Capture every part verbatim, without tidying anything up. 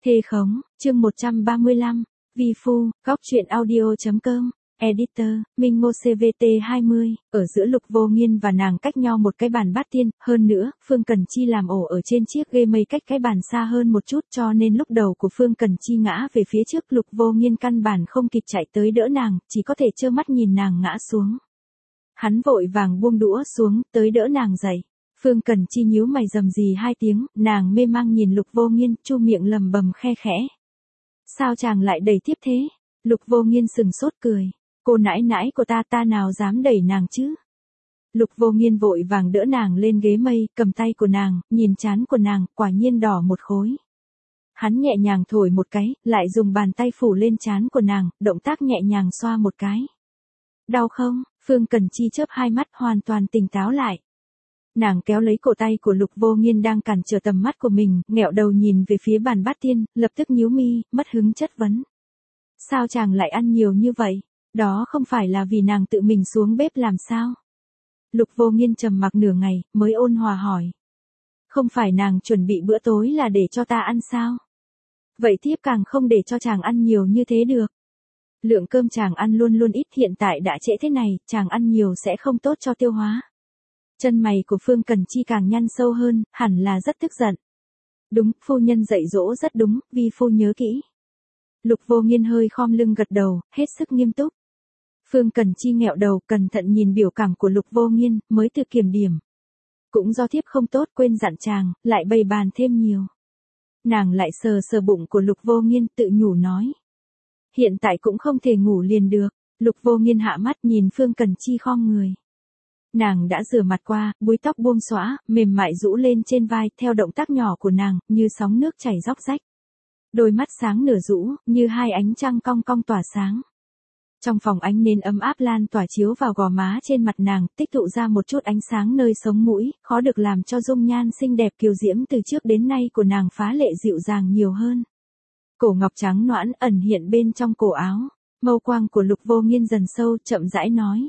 Thê khống, chương một trăm ba mươi lăm, Vi Phu, góc truyện audio.com, Editor, Minh Ngô xê vê tê hai mươi, ở giữa Lục Vô Nghiên và nàng cách nhau một cái bàn bát tiên, hơn nữa, Phương Cần Chi làm ổ ở trên chiếc ghê mây cách cái bàn xa hơn một chút cho nên lúc đầu của Phương Cần Chi ngã về phía trước Lục Vô Nghiên căn bản không kịp chạy tới đỡ nàng, chỉ có thể trơ mắt nhìn nàng ngã xuống. Hắn vội vàng buông đũa xuống, tới đỡ nàng dậy. Phương Cần Chi nhíu mày rầm rì hai tiếng, nàng mê mang nhìn Lục Vô Nghiên, chu miệng lầm bầm khe khẽ. Sao chàng lại đẩy tiếp thế? Lục Vô Nghiên sừng sốt cười. Cô nãi nãi của ta ta nào dám đẩy nàng chứ? Lục Vô Nghiên vội vàng đỡ nàng lên ghế mây, cầm tay của nàng, nhìn trán của nàng, quả nhiên đỏ một khối. Hắn nhẹ nhàng thổi một cái, lại dùng bàn tay phủ lên trán của nàng, động tác nhẹ nhàng xoa một cái. Đau không? Phương Cần Chi chớp hai mắt hoàn toàn tỉnh táo lại. Nàng kéo lấy cổ tay của Lục Vô Nghiên đang cản trở tầm mắt của mình, nghẹo đầu nhìn về phía bàn bát tiên, lập tức nhíu mi, mất hứng chất vấn. Sao chàng lại ăn nhiều như vậy? Đó không phải là vì nàng tự mình xuống bếp làm sao? Lục Vô Nghiên trầm mặc nửa ngày, mới ôn hòa hỏi. Không phải nàng chuẩn bị bữa tối là để cho ta ăn sao? Vậy tiếp càng không để cho chàng ăn nhiều như thế được. Lượng cơm chàng ăn luôn luôn ít, hiện tại đã trễ thế này, chàng ăn nhiều sẽ không tốt cho tiêu hóa. Chân mày của Phương Cần Chi càng nhăn sâu hơn, hẳn là rất tức giận. Đúng, phu nhân dạy dỗ rất đúng, Vi Phu nhớ kỹ. Lục Vô Nghiên hơi khom lưng gật đầu, hết sức nghiêm túc. Phương Cần Chi nghẹo đầu, cẩn thận nhìn biểu cảm của Lục Vô Nghiên, mới tự kiểm điểm. Cũng do thiếp không tốt quên dặn chàng, lại bày bàn thêm nhiều. Nàng lại sờ sờ bụng của Lục Vô Nghiên, tự nhủ nói. Hiện tại cũng không thể ngủ liền được. Lục Vô Nghiên hạ mắt nhìn Phương Cần Chi khom người. Nàng đã rửa mặt qua, búi tóc buông xõa, mềm mại rũ lên trên vai, theo động tác nhỏ của nàng, như sóng nước chảy róc rách. Đôi mắt sáng nửa rũ, như hai ánh trăng cong cong tỏa sáng. Trong phòng ánh nến ấm áp lan tỏa chiếu vào gò má trên mặt nàng, tích tụ ra một chút ánh sáng nơi sống mũi, khó được làm cho dung nhan xinh đẹp kiều diễm từ trước đến nay của nàng phá lệ dịu dàng nhiều hơn. Cổ ngọc trắng nõn ẩn hiện bên trong cổ áo, mâu quang của Lục Vô Nghiên dần sâu, chậm rãi nói.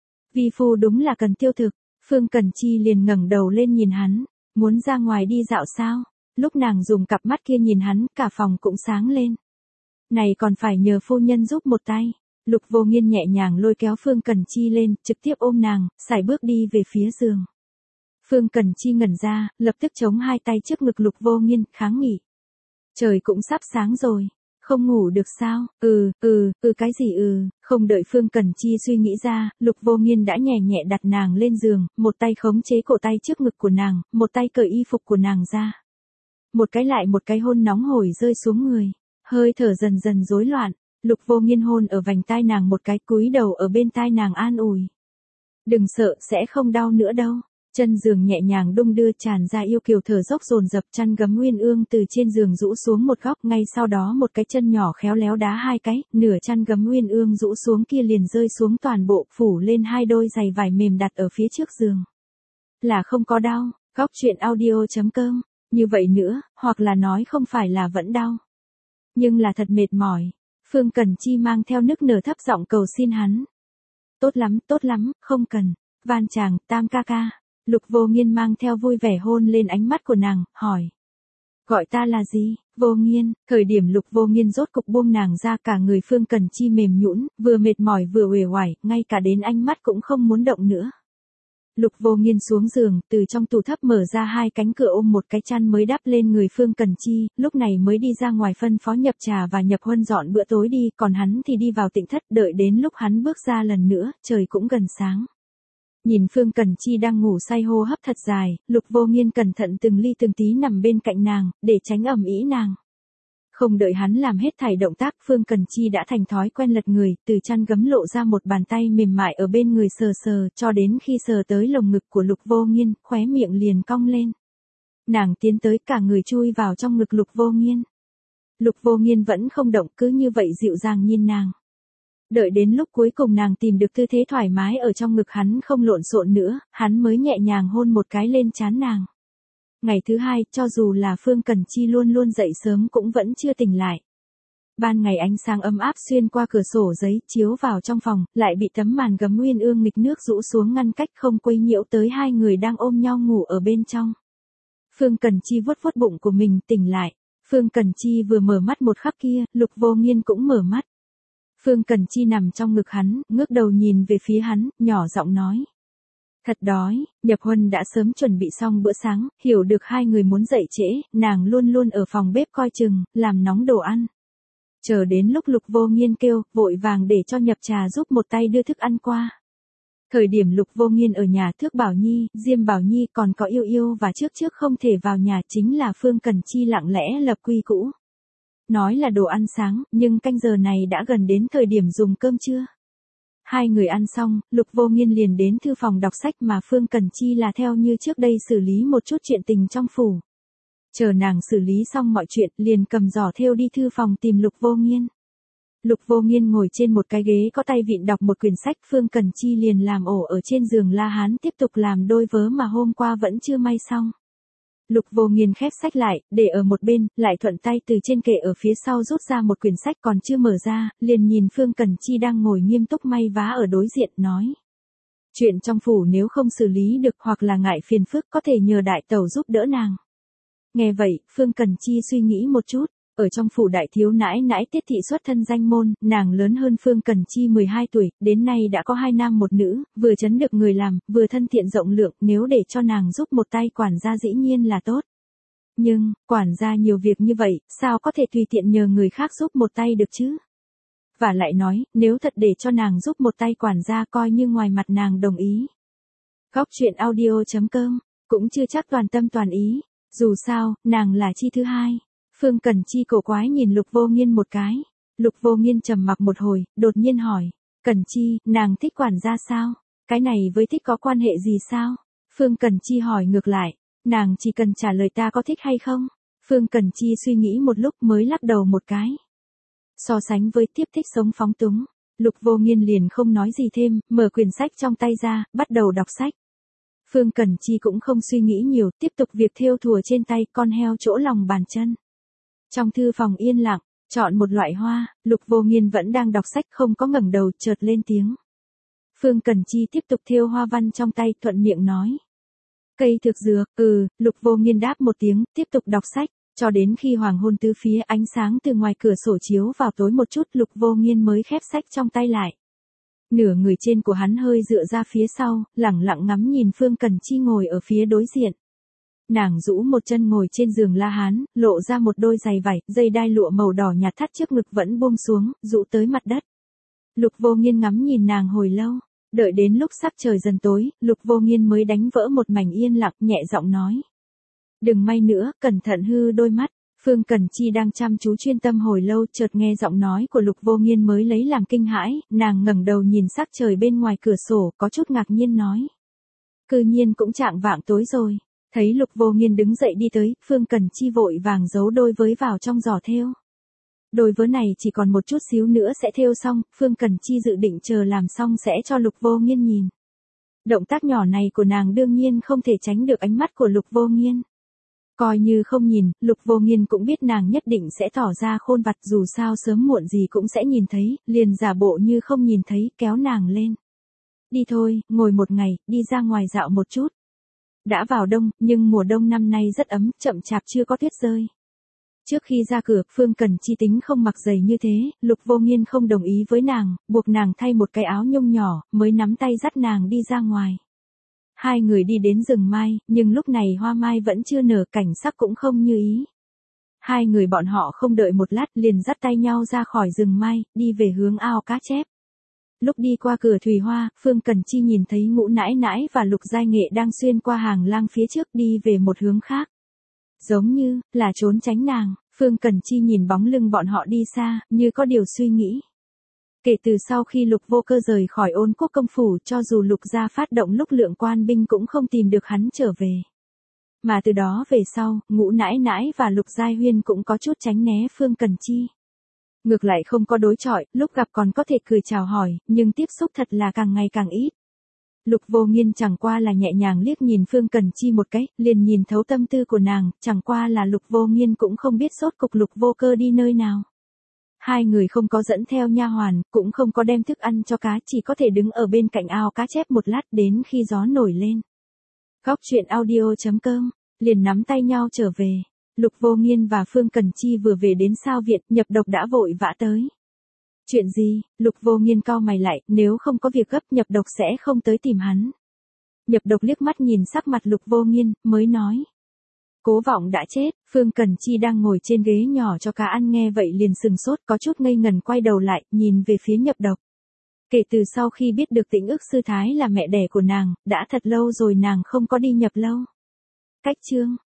Vi Phu đúng là cần tiêu thực. Phương Cần Chi liền ngẩng đầu lên nhìn hắn, muốn ra ngoài đi dạo sao? Lúc nàng dùng cặp mắt kia nhìn hắn, cả phòng cũng sáng lên. Này còn phải nhờ phu nhân giúp một tay. Lục Vô Nghiên nhẹ nhàng lôi kéo Phương Cần Chi lên, trực tiếp ôm nàng, sải bước đi về phía giường. Phương Cần Chi ngẩn ra, lập tức chống hai tay trước ngực Lục Vô Nghiên, kháng nghị. Trời cũng sắp sáng rồi. Không ngủ được sao? Ừ, ừ, ừ cái gì ừ, không đợi Phương Cần Chi suy nghĩ ra, Lục Vô Nghiên đã nhẹ nhẹ đặt nàng lên giường, một tay khống chế cổ tay trước ngực của nàng, một tay cởi y phục của nàng ra. Một cái lại một cái hôn nóng hổi rơi xuống người, hơi thở dần dần rối loạn, Lục Vô Nghiên hôn ở vành tai nàng một cái, cúi đầu ở bên tai nàng an ủi. Đừng sợ, sẽ không đau nữa đâu. Chân giường nhẹ nhàng đung đưa tràn ra yêu kiều thở dốc dồn dập, chăn gấm uyên ương từ trên giường rũ xuống một góc, ngay sau đó một cái chân nhỏ khéo léo đá hai cái, nửa chăn gấm uyên ương rũ xuống kia liền rơi xuống toàn bộ, phủ lên hai đôi giày vải mềm đặt ở phía trước giường. Là không có đau, góc truyện audio.com, như vậy nữa, hoặc là nói không phải là vẫn đau. Nhưng là thật mệt mỏi. Phương Cần Chi mang theo nức nở thấp giọng cầu xin hắn. Tốt lắm, tốt lắm, không cần, van chàng, Tam ca ca. Lục Vô Nghiên mang theo vui vẻ hôn lên ánh mắt của nàng, hỏi. Gọi ta là gì? Vô Nghiên. Thời điểm Lục Vô Nghiên rốt cục buông nàng ra, cả người Phương Cần Chi mềm nhũn, vừa mệt mỏi vừa uể oải, ngay cả đến ánh mắt cũng không muốn động nữa. Lục Vô Nghiên xuống giường, từ trong tủ thấp mở ra hai cánh cửa ôm một cái chăn mới đắp lên người Phương Cần Chi, lúc này mới đi ra ngoài phân phó Nhập Trà và Nhập Huân dọn bữa tối đi, còn hắn thì đi vào Tịnh thất, đợi đến lúc hắn bước ra lần nữa, trời cũng gần sáng. Nhìn Phương Cần Chi đang ngủ say hô hấp thật dài, Lục Vô Nghiên cẩn thận từng ly từng tí nằm bên cạnh nàng, để tránh ầm ĩ nàng. Không đợi hắn làm hết thảy động tác, Phương Cần Chi đã thành thói quen lật người, từ chăn gấm lộ ra một bàn tay mềm mại ở bên người sờ sờ, cho đến khi sờ tới lồng ngực của Lục Vô Nghiên, khóe miệng liền cong lên. Nàng tiến tới, cả người chui vào trong ngực Lục Vô Nghiên. Lục Vô Nghiên vẫn không động, cứ như vậy dịu dàng nhìn nàng. Đợi đến lúc cuối cùng nàng tìm được tư thế thoải mái ở trong ngực hắn không lộn xộn nữa, hắn mới nhẹ nhàng hôn một cái lên trán nàng. Ngày thứ hai, cho dù là Phương Cần Chi luôn luôn dậy sớm cũng vẫn chưa tỉnh lại. Ban ngày ánh sáng ấm áp xuyên qua cửa sổ giấy, chiếu vào trong phòng, lại bị tấm màn gấm uyên ương nghịch nước rũ xuống ngăn cách không quấy nhiễu tới hai người đang ôm nhau ngủ ở bên trong. Phương Cần Chi vuốt vuốt bụng của mình, tỉnh lại. Phương Cần Chi vừa mở mắt một khắc kia, Lục Vô Nghiên cũng mở mắt. Phương Cần Chi nằm trong ngực hắn, ngước đầu nhìn về phía hắn, nhỏ giọng nói. Thật đói, Nhập Huân đã sớm chuẩn bị xong bữa sáng, hiểu được hai người muốn dậy trễ, nàng luôn luôn ở phòng bếp coi chừng, làm nóng đồ ăn. Chờ đến lúc Lục Vô Nghiên kêu, vội vàng để cho Nhập Trà giúp một tay đưa thức ăn qua. Thời điểm Lục Vô Nghiên ở nhà Thước Bảo Nhi, Diêm Bảo Nhi còn có Yêu Yêu và trước trước không thể vào nhà chính là Phương Cần Chi lặng lẽ lập quy cũ. Nói là đồ ăn sáng, nhưng canh giờ này đã gần đến thời điểm dùng cơm trưa. Hai người ăn xong, Lục Vô Nghiên liền đến thư phòng đọc sách mà Phương Cần Chi là theo như trước đây xử lý một chút chuyện tình trong phủ. Chờ nàng xử lý xong mọi chuyện, liền cầm giỏ thêu đi thư phòng tìm Lục Vô Nghiên. Lục Vô Nghiên ngồi trên một cái ghế có tay vịn đọc một quyển sách, Phương Cần Chi liền làm ổ ở trên giường La Hán tiếp tục làm đôi vớ mà hôm qua vẫn chưa may xong. Lục Vô Nghiên khép sách lại, để ở một bên, lại thuận tay từ trên kệ ở phía sau rút ra một quyển sách còn chưa mở ra, liền nhìn Phương Cần Chi đang ngồi nghiêm túc may vá ở đối diện, nói. Chuyện trong phủ nếu không xử lý được hoặc là ngại phiền phức có thể nhờ đại tẩu giúp đỡ nàng. Nghe vậy, Phương Cần Chi suy nghĩ một chút. Ở trong phủ đại thiếu nãi nãi Tiết thị xuất thân danh môn, nàng lớn hơn Phương Cần Chi mười hai tuổi, đến nay đã có hai nam một nữ, vừa chấn được người làm, vừa thân thiện rộng lượng, nếu để cho nàng giúp một tay quản gia dĩ nhiên là tốt. Nhưng, quản gia nhiều việc như vậy, sao có thể tùy tiện nhờ người khác giúp một tay được chứ? Và lại nói, nếu thật để cho nàng giúp một tay quản gia coi như ngoài mặt nàng đồng ý. Góc truyện audio chấm com, cũng chưa chắc toàn tâm toàn ý, dù sao, nàng là chi thứ hai. Phương Cần Chi cổ quái nhìn Lục Vô Nghiên một cái. Lục Vô Nghiên trầm mặc một hồi, đột nhiên hỏi. Cần Chi, nàng thích quản gia sao? Cái này với thích có quan hệ gì sao? Phương Cần Chi hỏi ngược lại. Nàng chỉ cần trả lời ta có thích hay không? Phương Cần Chi suy nghĩ một lúc mới lắc đầu một cái. So sánh với tiếp thích sống phóng túng, Lục Vô Nghiên liền không nói gì thêm, mở quyển sách trong tay ra, bắt đầu đọc sách. Phương Cần Chi cũng không suy nghĩ nhiều, tiếp tục việc thêu thùa trên tay, con heo chỗ lòng bàn chân. Trong thư phòng yên lặng, chọn một loại hoa, Lục Vô Nghiên vẫn đang đọc sách không có ngẩng đầu, chợt lên tiếng. Phương Cần Chi tiếp tục thêu hoa văn trong tay, thuận miệng nói. Cây thực dược, ừ, Lục Vô Nghiên đáp một tiếng, tiếp tục đọc sách, cho đến khi hoàng hôn tứ phía ánh sáng từ ngoài cửa sổ chiếu vào tối một chút, Lục Vô Nghiên mới khép sách trong tay lại. Nửa người trên của hắn hơi dựa ra phía sau, lẳng lặng ngắm nhìn Phương Cần Chi ngồi ở phía đối diện. Nàng rũ một chân ngồi trên giường La Hán, lộ ra một đôi giày vải, dây đai lụa màu đỏ nhạt thắt trước ngực vẫn buông xuống, rũ tới mặt đất. Lục Vô Nghiên ngắm nhìn nàng hồi lâu, đợi đến lúc sắc trời dần tối, Lục Vô Nghiên mới đánh vỡ một mảnh yên lặng, nhẹ giọng nói. Đừng may nữa, cẩn thận hư đôi mắt. Phương Cần Chi đang chăm chú chuyên tâm hồi lâu, chợt nghe giọng nói của Lục Vô Nghiên mới lấy làm kinh hãi, nàng ngẩng đầu nhìn sắc trời bên ngoài cửa sổ, có chút ngạc nhiên nói. Cư nhiên cũng chạng vạng tối rồi. Thấy Lục Vô Nghiên đứng dậy đi tới, Phương Cần Chi vội vàng giấu đôi vớ vào trong giỏ thêu. Đôi vớ này chỉ còn một chút xíu nữa sẽ thêu xong, Phương Cần Chi dự định chờ làm xong sẽ cho Lục Vô Nghiên nhìn. Động tác nhỏ này của nàng đương nhiên không thể tránh được ánh mắt của Lục Vô Nghiên. Coi như không nhìn, Lục Vô Nghiên cũng biết nàng nhất định sẽ tỏ ra khôn vặt, dù sao sớm muộn gì cũng sẽ nhìn thấy, liền giả bộ như không nhìn thấy, kéo nàng lên. Đi thôi, ngồi một ngày, đi ra ngoài dạo một chút. Đã vào đông, nhưng mùa đông năm nay rất ấm, chậm chạp chưa có tuyết rơi. Trước khi ra cửa, Phương Cần Chi tính không mặc giày như thế, Lục Vô Nghiên không đồng ý với nàng, buộc nàng thay một cái áo nhung nhỏ, mới nắm tay dắt nàng đi ra ngoài. Hai người đi đến rừng mai, nhưng lúc này hoa mai vẫn chưa nở, cảnh sắc cũng không như ý. Hai người bọn họ không đợi một lát liền dắt tay nhau ra khỏi rừng mai, đi về hướng ao cá chép. Lúc đi qua cửa thủy hoa, Phương Cần Chi nhìn thấy Ngũ Nãi Nãi và Lục Giai Nghệ đang xuyên qua hàng lang phía trước đi về một hướng khác. Giống như là trốn tránh nàng, Phương Cần Chi nhìn bóng lưng bọn họ đi xa, như có điều suy nghĩ. Kể từ sau khi Lục Vô Cơ rời khỏi Ôn Quốc công phủ, cho dù Lục gia phát động lúc lượng quan binh cũng không tìm được hắn trở về. Mà từ đó về sau, Ngũ Nãi Nãi và Lục Giai Huyên cũng có chút tránh né Phương Cần Chi. Ngược lại không có đối chọi, lúc gặp còn có thể cười chào hỏi, nhưng tiếp xúc thật là càng ngày càng ít. Lục Vô Nghiên chẳng qua là nhẹ nhàng liếc nhìn Phương Cần Chi một cái, liền nhìn thấu tâm tư của nàng, chẳng qua là Lục Vô Nghiên cũng không biết sốt cục Lục Vô Cơ đi nơi nào. Hai người không có dẫn theo nha hoàn, cũng không có đem thức ăn cho cá, chỉ có thể đứng ở bên cạnh ao cá chép một lát đến khi gió nổi lên. Góc truyện audio chấm com, liền nắm tay nhau trở về. Lục Vô Nghiên và Phương Cần Chi vừa về đến sao viện, Nhập Độc đã vội vã tới. Chuyện gì? Lục Vô Nghiên cau mày lại, nếu không có việc gấp Nhập Độc sẽ không tới tìm hắn. Nhập Độc liếc mắt nhìn sắc mặt Lục Vô Nghiên, mới nói. Cố Vọng đã chết. Phương Cần Chi đang ngồi trên ghế nhỏ cho cá ăn nghe vậy liền sừng sốt, có chút ngây ngần quay đầu lại, nhìn về phía Nhập Độc. Kể từ sau khi biết được Tĩnh Ức sư thái là mẹ đẻ của nàng, đã thật lâu rồi nàng không có đi nhập lâu. Cách chương